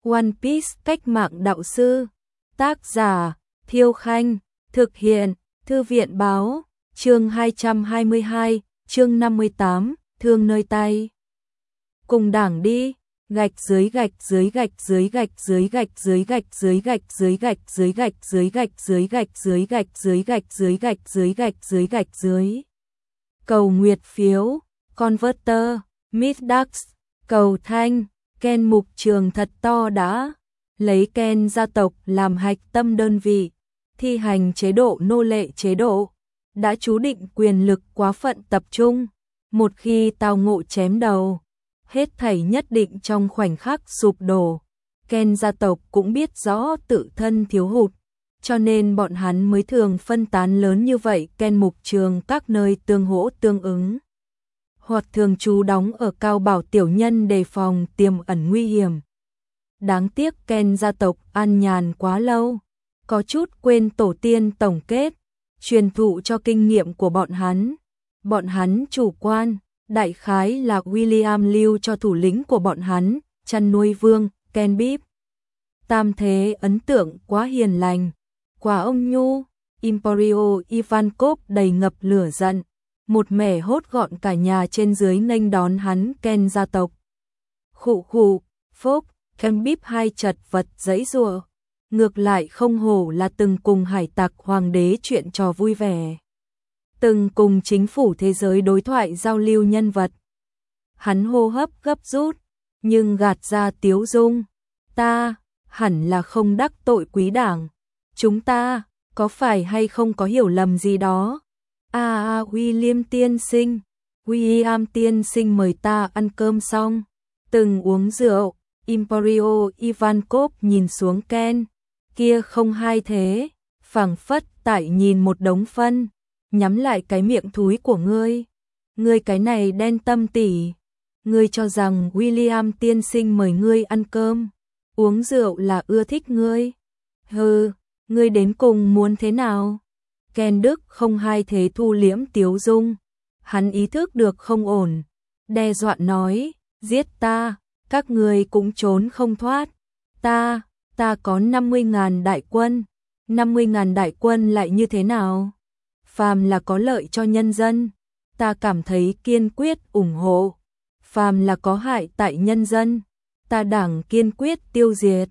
One Piece cách mạng đạo sư. Tác giả Thiêu Khanh. Thực hiện Thư viện báo. Chương 222, chương 58, thương nơi tay. Cùng đảng đi. Gạch dưới gạch dưới gạch dưới gạch dưới gạch dưới gạch dưới gạch dưới gạch dưới gạch dưới gạch dưới gạch dưới gạch dưới gạch dưới gạch dưới gạch dưới gạch dưới. Cầu nguyệt phiếu. Converter. Middax. Cầu thanh. Ken mục trường thật to đã lấy Ken gia tộc làm hạch tâm đơn vị, thi hành chế độ nô lệ chế độ, đã chú định quyền lực quá phận tập trung, một khi tao ngộ chém đầu, hết thảy nhất định trong khoảnh khắc sụp đổ. Ken gia tộc cũng biết rõ tự thân thiếu hụt, cho nên bọn hắn mới thường phân tán lớn như vậy Ken mục trường các nơi tương hỗ tương ứng, hoặc thường trú đóng ở Cao Bảo tiểu nhân đề phòng tiềm ẩn nguy hiểm. Đáng tiếc Ken gia tộc an nhàn quá lâu, có chút quên tổ tiên tổng kết, truyền thụ cho kinh nghiệm của bọn hắn. Bọn hắn chủ quan, đại khái là William lưu cho thủ lĩnh của bọn hắn, chăn nuôi vương, Ken Bip. Tam thế ấn tượng quá hiền lành, quá ông nhu. Emporio Ivankov đầy ngập lửa giận, một mẻ hốt gọn cả nhà trên dưới nghênh đón hắn Ken gia tộc. Khụ khụ, phốc, Ken Bip hai chật vật giãy giụa, ngược lại không hổ là từng cùng hải tặc hoàng đế chuyện trò vui vẻ, từng cùng chính phủ thế giới đối thoại giao lưu nhân vật. Hắn hô hấp gấp rút, nhưng gạt ra tiếu dung. Ta, hẳn là không đắc tội quý đảng. Chúng ta, có phải hay không có hiểu lầm gì đó? William tiên sinh. William tiên sinh mời ta ăn cơm xong, từng uống rượu. Emporio Ivankov nhìn xuống Ken, kia không hay thế, phảng phất tại nhìn một đống phân, nhắm lại cái miệng thúi của ngươi. Ngươi cái này đen tâm tỉ, ngươi cho rằng William tiên sinh mời ngươi ăn cơm, uống rượu là ưa thích ngươi? Hừ, ngươi đến cùng muốn thế nào? Ken Đức không hay thế thu liễm tiếu dung, hắn ý thức được không ổn, đe dọa nói, giết ta, các ngươi cũng trốn không thoát. Ta có 50.000 đại quân, 50.000 đại quân lại như thế nào? Phàm là có lợi cho nhân dân, ta cảm thấy kiên quyết ủng hộ. Phàm là có hại tại nhân dân, ta đảng kiên quyết tiêu diệt.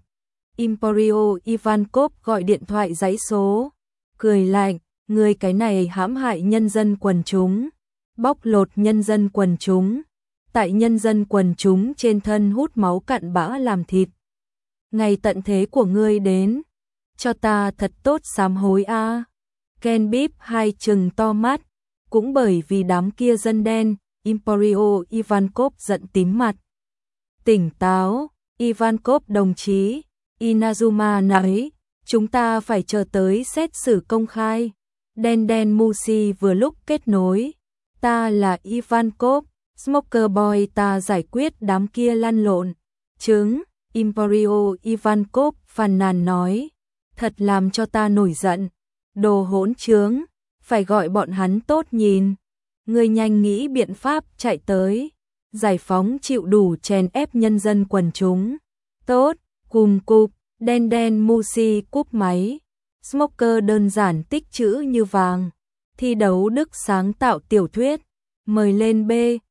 Emporio Ivankov gọi điện thoại dãy số, cười lạnh, người cái này hãm hại nhân dân quần chúng, bóc lột nhân dân quần chúng, tại nhân dân quần chúng trên thân hút máu cặn bã làm thịt. Ngày tận thế của ngươi đến, cho ta thật tốt sám hối a. Ken Bip hai trừng to mắt, cũng bởi vì đám kia dân đen. Emporio Ivankov giận tím mặt. Tỉnh táo, Ivankov đồng chí. Inazuma nói, chúng ta phải chờ tới xét xử công khai. Đen Mushi vừa lúc kết nối. Ta là Ivankov, Smoker Boy, ta giải quyết đám kia lăn lộn. Chứng, Emporio Ivankov phàn nàn nói, thật làm cho ta nổi giận. Đồ hỗn trướng, phải gọi bọn hắn tốt nhìn. Ngươi nhanh nghĩ biện pháp chạy tới, giải phóng chịu đủ chèn ép nhân dân quần chúng. Tốt, cùm cụp, đen Mushi cúp máy. Smoker đơn giản tích chữ như vàng. Thi đấu Đức sáng tạo tiểu thuyết. Mời lên B.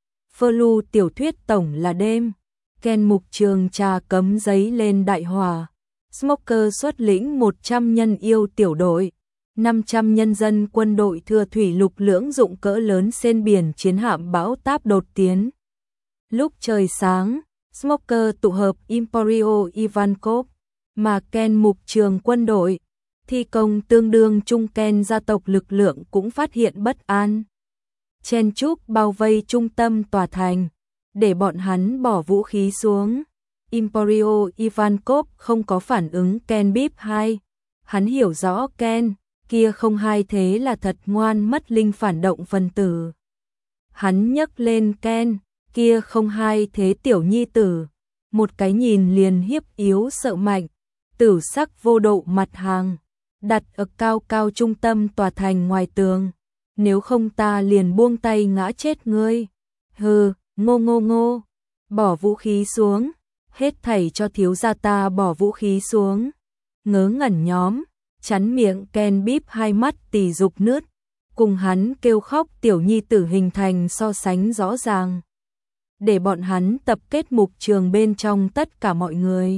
Flu tiểu thuyết tổng là đêm. Ken mục trường trà cấm giấy lên đại hòa. Smoker xuất lĩnh 100 nhân yêu tiểu đội. 500 nhân dân quân đội thừa thủy lục lưỡng dụng cỡ lớn trên biển chiến hạm bão táp đột tiến. Lúc trời sáng, Smoker tụ hợp Emporio Ivankov, mà Ken mục trường quân đội, thi công tương đương chung Ken gia tộc lực lượng cũng phát hiện bất an. Chen chúc bao vây trung tâm tòa thành, để bọn hắn bỏ vũ khí xuống. Emporio Ivankov không có phản ứng Ken Bip 2, hắn hiểu rõ Ken kia không hay thế là thật ngoan mất linh phản động phân tử. Hắn nhấc lên Ken, kia không hay thế tiểu nhi tử, một cái nhìn liền hiếp yếu sợ mạnh, tử sắc vô độ mặt hàng, đặt ở cao cao trung tâm tòa thành ngoài tường, nếu không ta liền buông tay ngã chết ngươi. Hừ, ngô, bỏ vũ khí xuống, hết thảy cho thiếu gia ta bỏ vũ khí xuống. Ngớ ngẩn nhóm, chắn miệng Ken Bíp hai mắt tì dục nứt, cùng hắn kêu khóc tiểu nhi tử hình thành so sánh rõ ràng. Để bọn hắn tập kết mục trường bên trong tất cả mọi người.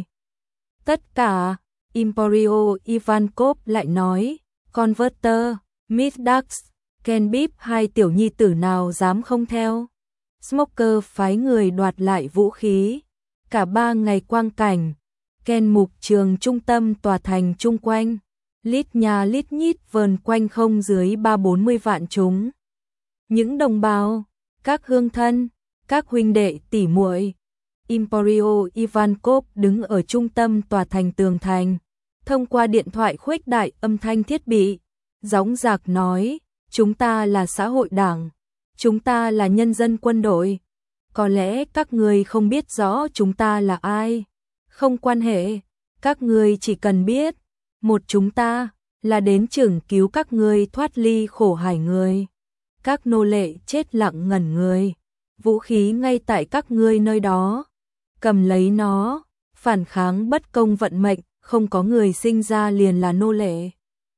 Tất cả, Emporio Ivankov lại nói, Converter, Midax, Ken Bíp hai tiểu nhi tử nào dám không theo. Smoker phái người đoạt lại vũ khí. Cả 3 ngày quang cảnh, Ken mục trường trung tâm tòa thành chung quanh, lít nhà lít nhít vờn quanh không dưới 30-40 vạn chúng. Những đồng bào, các hương thân, các huynh đệ tỷ muội. Emporio Ivankov đứng ở trung tâm tòa thành tường thành, thông qua điện thoại khuếch đại âm thanh thiết bị, dõng dạc nói, chúng ta là xã hội đảng, chúng ta là nhân dân quân đội. Có lẽ các người không biết rõ chúng ta là ai, không quan hệ, các người chỉ cần biết, một chúng ta là đến chưởng cứu các người thoát ly khổ hải người. Các nô lệ chết lặng ngẩn người, vũ khí ngay tại các ngươi nơi đó, cầm lấy nó, phản kháng bất công vận mệnh, không có người sinh ra liền là nô lệ.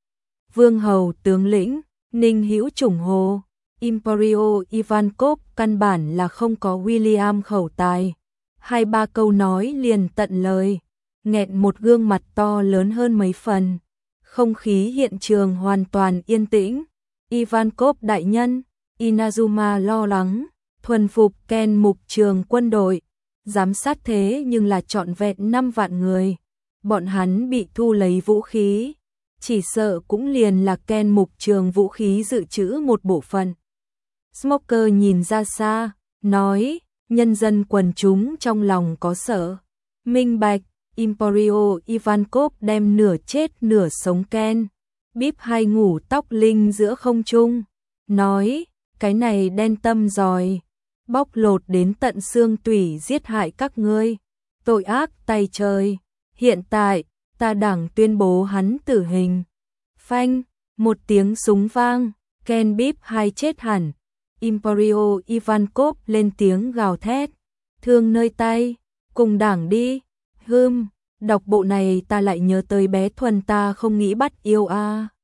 Vương hầu tướng lĩnh, Ninh Hữu Chủng Hồ, Emporio Ivankov căn bản là không có William khẩu tài. 2-3 câu nói liền tận lời, nghẹn một gương mặt to lớn hơn mấy phần. Không khí hiện trường hoàn toàn yên tĩnh. Ivankov đại nhân, Inazuma lo lắng, thuần phục Ken mục trường quân đội, giám sát thế nhưng là trọn vẹn 5 vạn người. Bọn hắn bị thu lấy vũ khí, chỉ sợ cũng liền là Ken mục trường vũ khí dự trữ một bộ phận. Smoker nhìn ra xa, nói, nhân dân quần chúng trong lòng có sợ. Minh bạch, Emporio Ivankov đem nửa chết nửa sống Ken Bíp hai ngủ tóc linh giữa không trung, nói, cái này đen tâm rồi, bóc lột đến tận xương tủy giết hại các ngươi, tội ác tay trời. Hiện tại, ta đảng tuyên bố hắn tử hình. Phanh, một tiếng súng vang, Ken Bíp hai chết hẳn. Emporio Ivankov lên tiếng gào thét, thương nơi tay, cùng đảng đi. Đọc bộ này ta lại nhớ tới bé Thuần ta không nghĩ bắt yêu a.